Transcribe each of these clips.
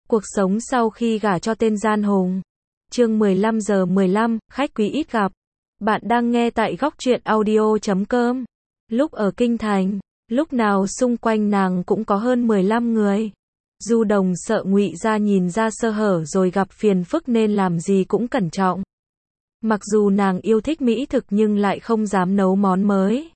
Cuộc sống sau khi gả cho tên gian hùng. Chương 15:15, khách quý ít gặp. Bạn đang nghe tại góc truyện audio.com. Lúc ở Kinh Thành, lúc nào xung quanh nàng cũng có hơn 15 người. Du Đồng sợ Ngụy Gia nhìn ra sơ hở rồi gặp phiền phức nên làm gì cũng cẩn trọng. Mặc dù nàng yêu thích mỹ thực nhưng lại không dám nấu món mới.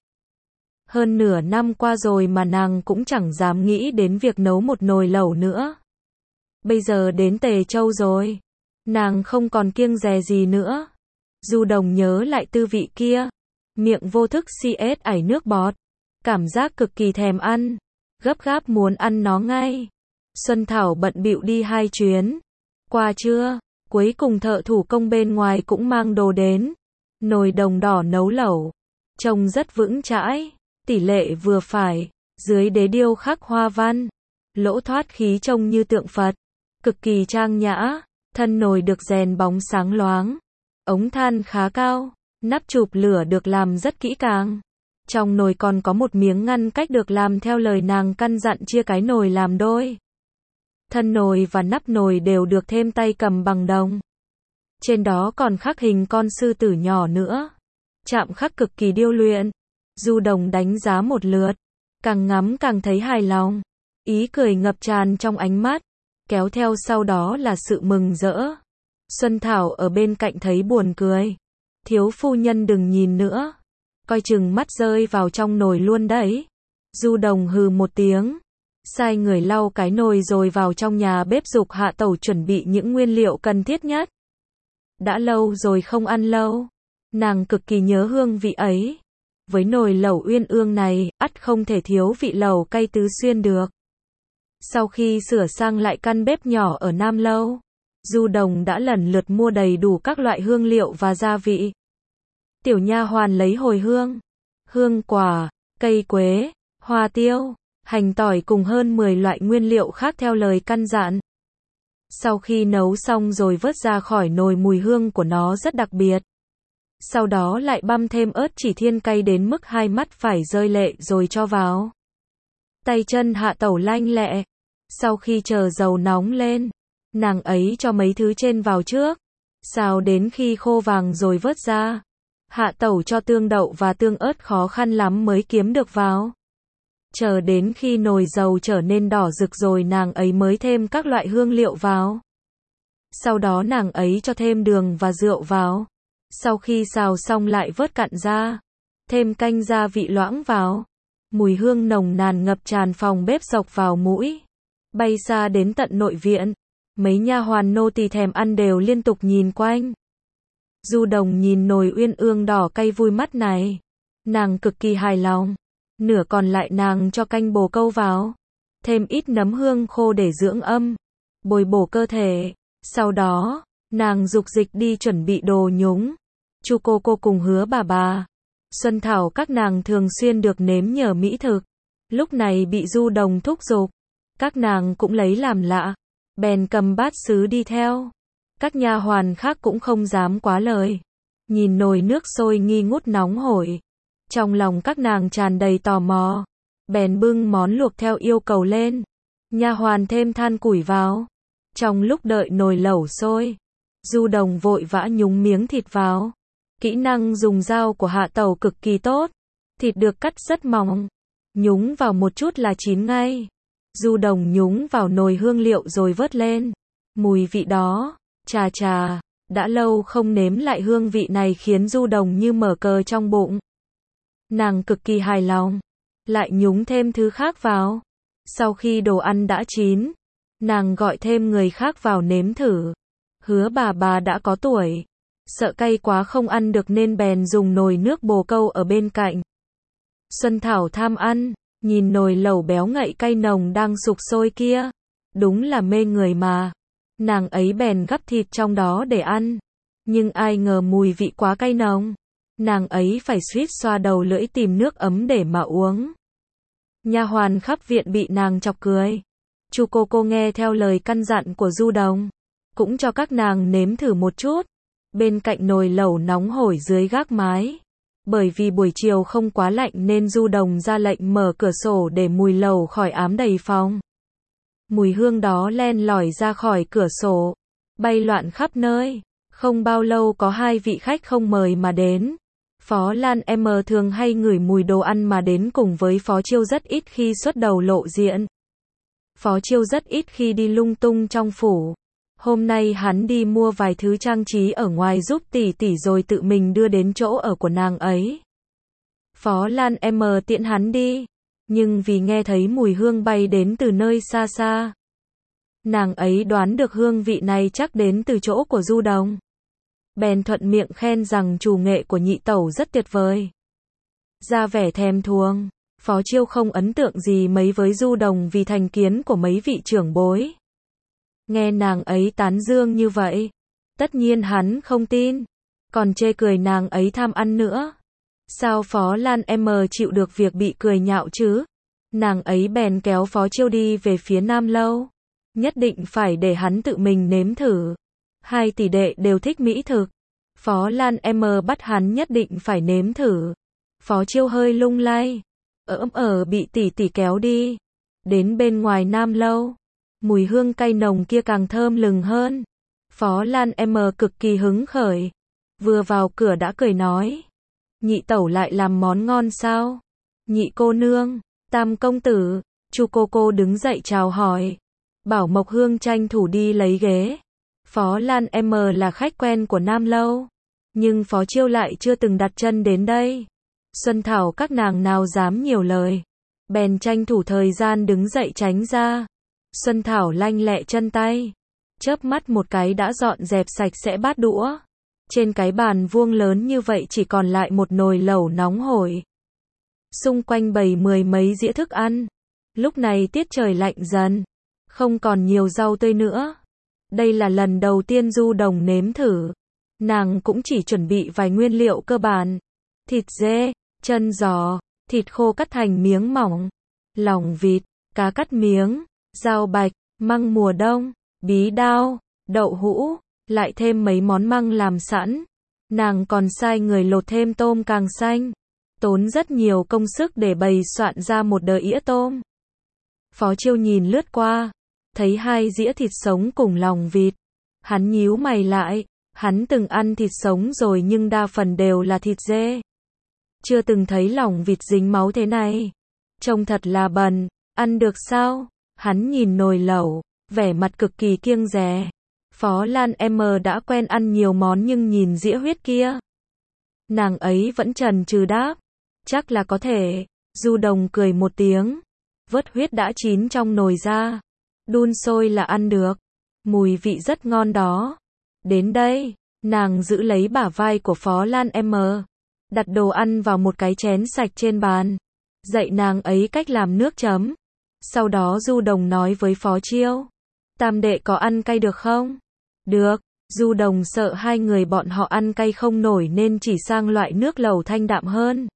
Hơn nửa năm qua rồi mà nàng cũng chẳng dám nghĩ đến việc nấu một nồi lẩu nữa. Bây giờ đến Tề Châu rồi, nàng không còn kiêng dè gì nữa. Du Đồng nhớ lại tư vị kia, miệng vô thức ảy nước bọt, cảm giác cực kỳ thèm ăn, gấp gáp muốn ăn nó ngay. Xuân Thảo bận bịu đi 2 chuyến. Qua trưa, cuối cùng thợ thủ công bên ngoài cũng mang đồ đến. Nồi đồng đỏ nấu lẩu, trông rất vững chãi, tỷ lệ vừa phải, dưới đế điêu khắc hoa văn, lỗ thoát khí trông như tượng Phật, cực kỳ trang nhã. Thân nồi được rèn bóng sáng loáng, ống than khá cao, nắp chụp lửa được làm rất kỹ càng. Trong nồi còn có một miếng ngăn cách được làm theo lời nàng căn dặn chia cái nồi làm đôi. Thân nồi và nắp nồi đều được thêm tay cầm bằng đồng. Trên đó còn khắc hình con sư tử nhỏ nữa. Chạm khắc cực kỳ điêu luyện. Du Đồng đánh giá một lượt, càng ngắm càng thấy hài lòng. Ý cười ngập tràn trong ánh mắt, kéo theo sau đó là sự mừng rỡ. Xuân Thảo ở bên cạnh thấy buồn cười. Thiếu phu nhân đừng nhìn nữa, coi chừng mắt rơi vào trong nồi luôn đấy. Du Đồng hừ một tiếng, sai người lau cái nồi rồi vào trong nhà bếp giục Hạ Tẩu chuẩn bị những nguyên liệu cần thiết nhất. Đã lâu rồi không ăn lâu, nàng cực kỳ nhớ hương vị ấy. Với nồi lẩu uyên ương này, ắt không thể thiếu vị lẩu cay Tứ Xuyên được. Sau khi sửa sang lại căn bếp nhỏ ở Nam Lâu, Du Đồng đã lần lượt mua đầy đủ các loại hương liệu và gia vị. Tiểu nha hoàn lấy hồi hương, hương quả, cây quế, hoa tiêu, hành tỏi cùng hơn 10 loại nguyên liệu khác theo lời căn dặn. Sau khi nấu xong rồi vớt ra khỏi nồi, mùi hương của nó rất đặc biệt. Sau đó lại băm thêm ớt chỉ thiên cay đến mức hai mắt phải rơi lệ rồi cho vào. Tay chân Hạ Tẩu lanh lẹ. Sau khi chờ dầu nóng lên, nàng ấy cho mấy thứ trên vào trước, xào đến khi khô vàng rồi vớt ra. Hạ Tẩu cho tương đậu và tương ớt khó khăn lắm mới kiếm được vào. Chờ đến khi nồi dầu trở nên đỏ rực rồi nàng ấy mới thêm các loại hương liệu vào. Sau đó nàng ấy cho thêm đường và rượu vào. Sau khi xào xong lại vớt cặn ra, thêm canh gia vị loãng vào. Mùi hương nồng nàn ngập tràn phòng bếp xộc vào mũi, bay xa đến tận nội viện. Mấy nha hoàn nô tỳ thèm ăn đều liên tục nhìn quanh. Du Đồng nhìn nồi uyên ương đỏ cay vui mắt này, nàng cực kỳ hài lòng. Nửa còn lại nàng cho canh bồ câu vào, thêm ít nấm hương khô để dưỡng âm, bồi bổ cơ thể. Sau đó, nàng dục dịch đi chuẩn bị đồ nhúng. Chu cô cùng Hứa bà, Xuân Thảo các nàng thường xuyên được nếm nhờ mỹ thực. Lúc này bị Du Đồng thúc giục, các nàng cũng lấy làm lạ, bèn cầm bát sứ đi theo. Các nha hoàn khác cũng không dám quá lời. Nhìn nồi nước sôi nghi ngút nóng hổi, trong lòng các nàng tràn đầy tò mò, bèn bưng món luộc theo yêu cầu lên. Nha hoàn thêm than củi vào. Trong lúc đợi nồi lẩu sôi, Du Đồng vội vã nhúng miếng thịt vào. Kỹ năng dùng dao của Hạ Tẩu cực kỳ tốt, thịt được cắt rất mỏng, nhúng vào một chút là chín ngay. Du Đồng nhúng vào nồi hương liệu rồi vớt lên. Mùi vị đó, chà chà, đã lâu không nếm lại hương vị này khiến Du Đồng như mở cờ trong bụng. Nàng cực kỳ hài lòng, lại nhúng thêm thứ khác vào. Sau khi đồ ăn đã chín, nàng gọi thêm người khác vào nếm thử. Hứa bà đã có tuổi, sợ cay quá không ăn được nên bèn dùng nồi nước bồ câu ở bên cạnh. Xuân Thảo tham ăn, nhìn nồi lẩu béo ngậy cay nồng đang sục sôi kia, đúng là mê người mà. Nàng ấy bèn gắp thịt trong đó để ăn, nhưng ai ngờ mùi vị quá cay nồng, nàng ấy phải suýt xoa đầu lưỡi tìm nước ấm để mà uống. Nha hoàn khắp viện bị nàng chọc cười. Chu cô nghe theo lời căn dặn của Du Đồng, cũng cho các nàng nếm thử một chút. Bên cạnh nồi lẩu nóng hổi dưới gác mái, bởi vì buổi chiều không quá lạnh nên Du Đồng ra lệnh mở cửa sổ để mùi lẩu khỏi ám đầy phòng. Mùi hương đó len lỏi ra khỏi cửa sổ, bay loạn khắp nơi. Không bao lâu có hai vị khách không mời mà đến. Phó Lan M thường hay ngửi mùi đồ ăn mà đến cùng với Phó Chiêu, rất ít khi xuất đầu lộ diện. Phó Chiêu rất ít khi đi lung tung trong phủ. Hôm nay hắn đi mua vài thứ trang trí ở ngoài giúp tỷ tỷ rồi tự mình đưa đến chỗ ở của nàng ấy. Phó Lan M tiễn hắn đi, nhưng vì nghe thấy mùi hương bay đến từ nơi xa xa, nàng ấy đoán được hương vị này chắc đến từ chỗ của Du Đồng. Bèn thuận miệng khen rằng chủ nghệ của nhị tẩu rất tuyệt vời. Ra vẻ thèm thuồng, Phó Chiêu không ấn tượng gì mấy với Du Đồng vì thành kiến của mấy vị trưởng bối. Nghe nàng ấy tán dương như vậy, tất nhiên hắn không tin, còn chê cười nàng ấy tham ăn nữa. Sao Phó Lan M chịu được việc bị cười nhạo chứ? Nàng ấy bèn kéo Phó Chiêu đi về phía Nam Lâu. Nhất định phải để hắn tự mình nếm thử. Hai tỷ đệ đều thích mỹ thực. Phó Lan M bắt hắn nhất định phải nếm thử. Phó Chiêu hơi lung lay, bị tỷ tỷ kéo đi. Đến bên ngoài Nam Lâu, mùi hương cay nồng kia càng thơm lừng hơn. Phó Lan M cực kỳ hứng khởi. Vừa vào cửa đã cười nói: nhị tẩu lại làm món ngon sao? Nhị cô nương, Tam công tử, Chu cô đứng dậy chào hỏi. Bảo Mộc Hương tranh thủ đi lấy ghế. Phó Lan M là khách quen của Nam Lâu, nhưng Phó Chiêu lại chưa từng đặt chân đến đây. Xuân Thảo các nàng nào dám nhiều lời, bèn tranh thủ thời gian đứng dậy tránh ra. Xuân Thảo lanh lẹ chân tay, chớp mắt một cái đã dọn dẹp sạch sẽ bát đũa. Trên cái bàn vuông lớn như vậy chỉ còn lại một nồi lẩu nóng hổi. Xung quanh bày mười mấy dĩa thức ăn. Lúc này tiết trời lạnh dần, không còn nhiều rau tươi nữa. Đây là lần đầu tiên Du Đồng nếm thử. Nàng cũng chỉ chuẩn bị vài nguyên liệu cơ bản: thịt dê, chân giò, thịt khô cắt thành miếng mỏng, lòng vịt, cá cắt miếng, rau bạch, măng mùa đông, bí đao, đậu hũ, lại thêm mấy món măng làm sẵn. Nàng còn sai người lột thêm tôm càng xanh, tốn rất nhiều công sức để bày soạn ra một đĩa ĩa tôm. Phó Chiêu nhìn lướt qua, thấy hai dĩa thịt sống cùng lòng vịt. Hắn nhíu mày lại, hắn từng ăn thịt sống rồi nhưng đa phần đều là thịt dê. Chưa từng thấy lòng vịt dính máu thế này. Trông thật là bẩn, ăn được sao? Hắn nhìn nồi lẩu, vẻ mặt cực kỳ kiêng dè. Phó Lan M đã quen ăn nhiều món nhưng nhìn dĩa huyết kia, nàng ấy vẫn chần chừ đáp: chắc là có thể. Du Đồng cười một tiếng, vớt huyết đã chín trong nồi ra, đun sôi là ăn được. Mùi vị rất ngon đó. Đến đây, nàng giữ lấy bả vai của Phó Lan M, đặt đồ ăn vào một cái chén sạch trên bàn, dạy nàng ấy cách làm nước chấm. Sau đó Du Đồng nói với Phó Chiêu: tam đệ có ăn cay được không? Được. Du Đồng sợ hai người bọn họ ăn cay không nổi nên chỉ sang loại nước lẩu thanh đạm hơn.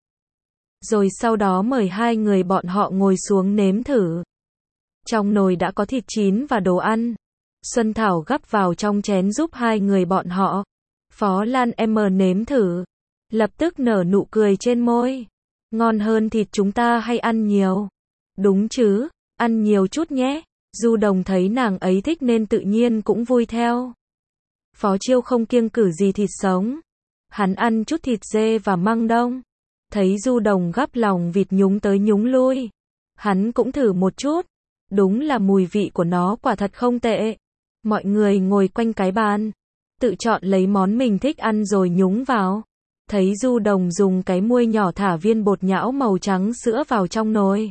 Rồi sau đó mời hai người bọn họ ngồi xuống nếm thử. Trong nồi đã có thịt chín và đồ ăn. Xuân Thảo gắp vào trong chén giúp hai người bọn họ. Phó Lan M nếm thử, lập tức nở nụ cười trên môi. Ngon hơn thịt chúng ta hay ăn nhiều? Đúng chứ, ăn nhiều chút nhé. Du Đồng thấy nàng ấy thích nên tự nhiên cũng vui theo. Phó Chiêu không kiêng cử gì thịt sống. Hắn ăn chút thịt dê và măng đông. Thấy Du Đồng gắp lòng vịt nhúng tới nhúng lui, hắn cũng thử một chút. Đúng là mùi vị của nó quả thật không tệ. Mọi người ngồi quanh cái bàn, tự chọn lấy món mình thích ăn rồi nhúng vào. Thấy Du Đồng dùng cái muôi nhỏ thả viên bột nhão màu trắng sữa vào trong nồi.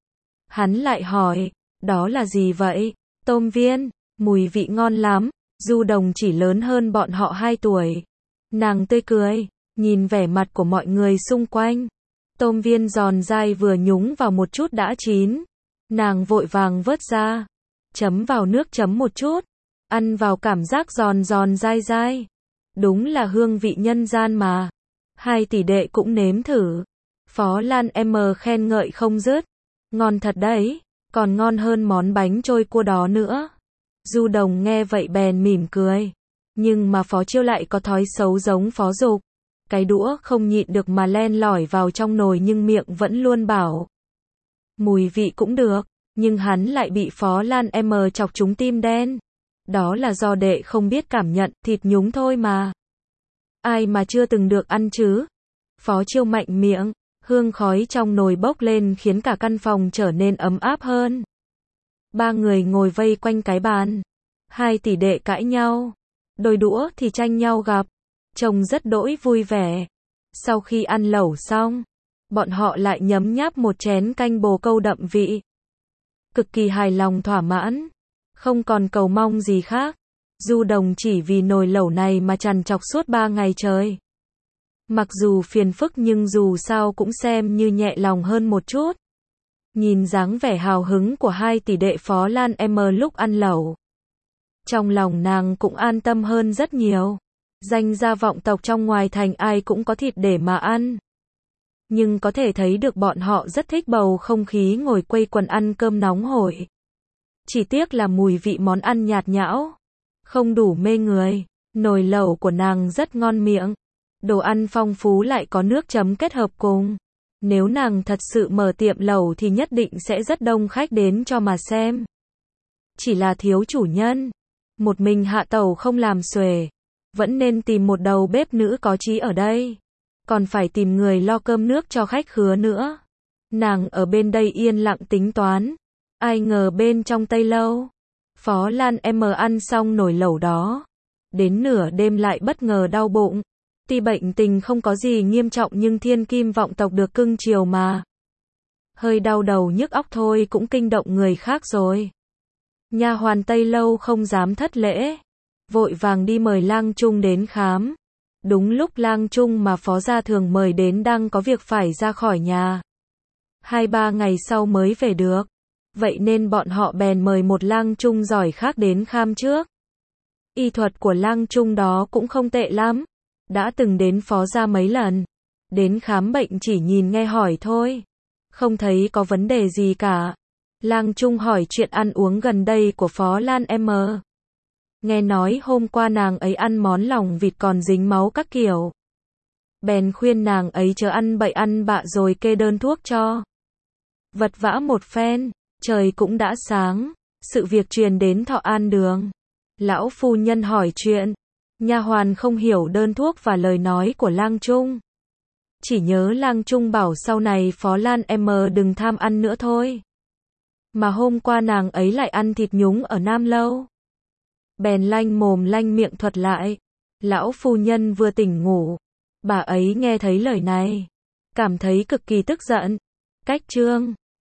Hắn lại hỏi: đó là gì vậy? Tôm viên. Mùi vị ngon lắm. Du Đồng chỉ lớn hơn bọn họ 2 tuổi. Nàng tươi cười, nhìn vẻ mặt của mọi người xung quanh. Tôm viên giòn dai vừa nhúng vào một chút đã chín. Nàng vội vàng vớt ra, chấm vào nước chấm một chút, ăn vào cảm giác giòn giòn dai dai. Đúng là hương vị nhân gian mà. Hai tỷ đệ cũng nếm thử. Phó Lan M khen ngợi không dứt. Ngon thật đấy, còn ngon hơn món bánh trôi cua đó nữa. Du Đồng nghe vậy bèn mỉm cười. Nhưng mà Phó Chiêu lại có thói xấu giống Phó Dục. Cái đũa không nhịn được mà len lỏi vào trong nồi nhưng miệng vẫn luôn bảo: mùi vị cũng được, Nhưng hắn lại bị Phó Lan M chọc trúng tim đen. Đó là do đệ không biết cảm nhận thịt nhúng thôi mà. Ai mà chưa từng được ăn chứ? Phó Chiêu mạnh miệng, hương khói trong nồi bốc lên khiến cả căn phòng trở nên ấm áp hơn. Ba người ngồi vây quanh cái bàn. Hai tỷ đệ cãi nhau. Đôi đũa thì tranh nhau gặp. Trông rất đỗi vui vẻ. Sau khi ăn lẩu xong, bọn họ lại nhấm nháp một chén canh bồ câu đậm vị. Cực kỳ hài lòng thỏa mãn. Không còn cầu mong gì khác. Du Đồng chỉ vì nồi lẩu này mà trằn trọc suốt 3 ngày trời. Mặc dù phiền phức nhưng dù sao cũng xem như nhẹ lòng hơn một chút. Nhìn dáng vẻ hào hứng của hai tỷ đệ Phó Lan M lúc ăn lẩu. Trong lòng nàng cũng an tâm hơn rất nhiều. Danh gia vọng tộc trong ngoài thành ai cũng có thịt để mà ăn. Nhưng có thể thấy được bọn họ rất thích bầu không khí ngồi quây quần ăn cơm nóng hổi. Chỉ tiếc là mùi vị món ăn nhạt nhẽo, không đủ mê người. Nồi lẩu của nàng rất ngon miệng. Đồ ăn phong phú lại có nước chấm kết hợp cùng. Nếu nàng thật sự mở tiệm lẩu thì nhất định sẽ rất đông khách đến cho mà xem. Chỉ là thiếu chủ nhân. Một mình Hạ Tẩu không làm xuể. Vẫn nên tìm một đầu bếp nữ có chí ở đây. Còn phải tìm người lo cơm nước cho khách khứa nữa. Nàng ở bên đây yên lặng tính toán. Ai ngờ bên trong Tây Lâu, Phó Lan M ăn xong nồi lẩu đó. Đến nửa đêm lại bất ngờ đau bụng. Tuy bệnh tình không có gì nghiêm trọng nhưng thiên kim vọng tộc được cưng chiều mà. Hơi đau đầu nhức óc thôi cũng kinh động người khác rồi. Nha hoàn Tây Lâu không dám thất lễ. Vội vàng đi mời Lang Trung đến khám. Đúng lúc Lang Trung mà Phó Gia Thường mời đến đang có việc phải ra khỏi nhà. 2-3 ngày sau mới về được. Vậy nên bọn họ bèn mời một Lang Trung giỏi khác đến khám trước. Y thuật của Lang Trung đó cũng không tệ lắm. Đã từng đến Phó Gia mấy lần. Đến khám bệnh chỉ nhìn nghe hỏi thôi. Không thấy có vấn đề gì cả. Lang Trung hỏi chuyện ăn uống gần đây của Phó Lan M. Nghe nói hôm qua nàng ấy ăn món lòng vịt còn dính máu các kiểu. Bèn khuyên nàng ấy chớ ăn bậy ăn bạ rồi kê đơn thuốc cho. Vật vã một phen, trời cũng đã sáng. Sự việc truyền đến Thọ An Đường. Lão phu nhân hỏi chuyện. Nha hoàn không hiểu đơn thuốc và lời nói của Lang Trung. Chỉ nhớ Lang Trung bảo sau này Phó Lan M đừng tham ăn nữa thôi. Mà hôm qua nàng ấy lại ăn thịt nhúng ở Nam Lâu. Bèn lanh mồm lanh miệng thuật lại. Lão phu nhân vừa tỉnh ngủ. Bà ấy nghe thấy lời này. Cảm thấy cực kỳ tức giận. Cách chương